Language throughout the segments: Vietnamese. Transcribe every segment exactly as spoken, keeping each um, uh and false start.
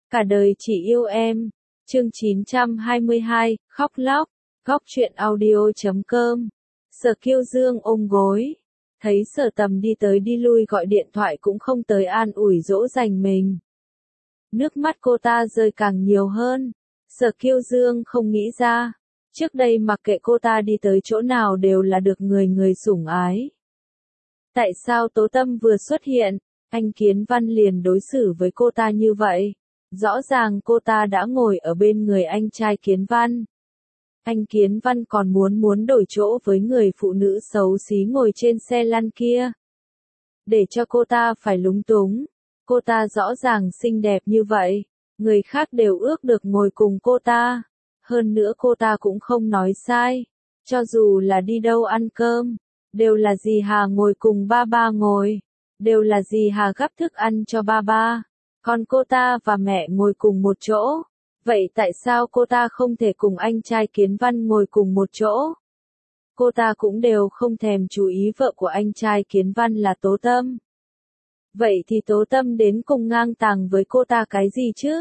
Cả đời chỉ yêu em. Chương chín trăm hai mươi hai, khóc lóc. Góc truyện audio chấm com. Sở Kiêu Dương ôm gối. Thấy Sở Tầm đi tới đi lui gọi điện thoại cũng không tới an ủi dỗ dành mình. Nước mắt cô ta rơi càng nhiều hơn. Sở Kiêu Dương không nghĩ ra. Trước đây mặc kệ cô ta đi tới chỗ nào đều là được người người sủng ái. Tại sao Tố Tâm vừa xuất hiện, anh Kiến Văn liền đối xử với cô ta như vậy? Rõ ràng cô ta đã ngồi ở bên người anh trai Kiến Văn. Anh Kiến Văn còn muốn muốn đổi chỗ với người phụ nữ xấu xí ngồi trên xe lăn kia. Để cho cô ta phải lúng túng. Cô ta rõ ràng xinh đẹp như vậy. Người khác đều ước được ngồi cùng cô ta. Hơn nữa cô ta cũng không nói sai. Cho dù là đi đâu ăn cơm, đều là dì Hà ngồi cùng ba ba ngồi. Đều là dì Hà gắp thức ăn cho ba ba. Còn cô ta và mẹ ngồi cùng một chỗ. Vậy tại sao cô ta không thể cùng anh trai Kiến Văn ngồi cùng một chỗ? Cô ta cũng đều không thèm chú ý vợ của anh trai Kiến Văn là Tố Tâm. Vậy thì Tố Tâm đến cùng ngang tàng với cô ta cái gì chứ?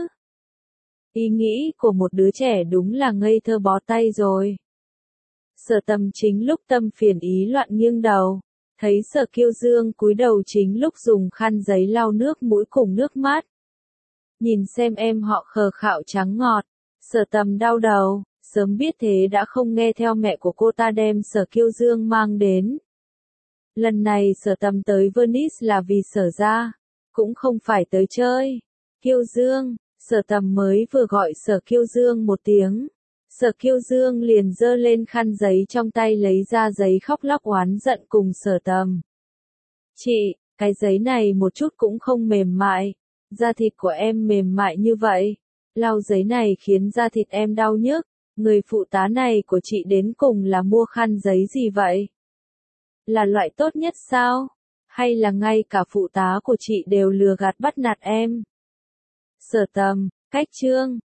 Ý nghĩ của một đứa trẻ đúng là ngây thơ bó tay rồi. Sở Tầm chính lúc tâm phiền ý loạn nghiêng đầu. Thấy Sở Kiêu Dương cúi đầu chính lúc dùng khăn giấy lau nước mũi cùng nước mắt. Nhìn xem em họ khờ khạo trắng ngọt. Sở Tầm đau đầu, sớm biết thế đã không nghe theo mẹ của cô ta đem Sở Kiêu Dương mang đến. Lần này Sở Tầm tới Venice là vì Sở ra, cũng không phải tới chơi. Kiêu Dương, Sở Tầm mới vừa gọi Sở Kiêu Dương một tiếng. Sở Kiêu Dương liền giơ lên khăn giấy trong tay lấy ra giấy khóc lóc oán giận cùng Sở Tầm. Chị, cái giấy này một chút cũng không mềm mại. Da thịt của em mềm mại như vậy. Lau giấy này khiến da thịt em đau nhức. Người phụ tá này của chị đến cùng là mua khăn giấy gì vậy? Là loại tốt nhất sao? Hay là ngay cả phụ tá của chị đều lừa gạt bắt nạt em? Sở Tầm, cách chương.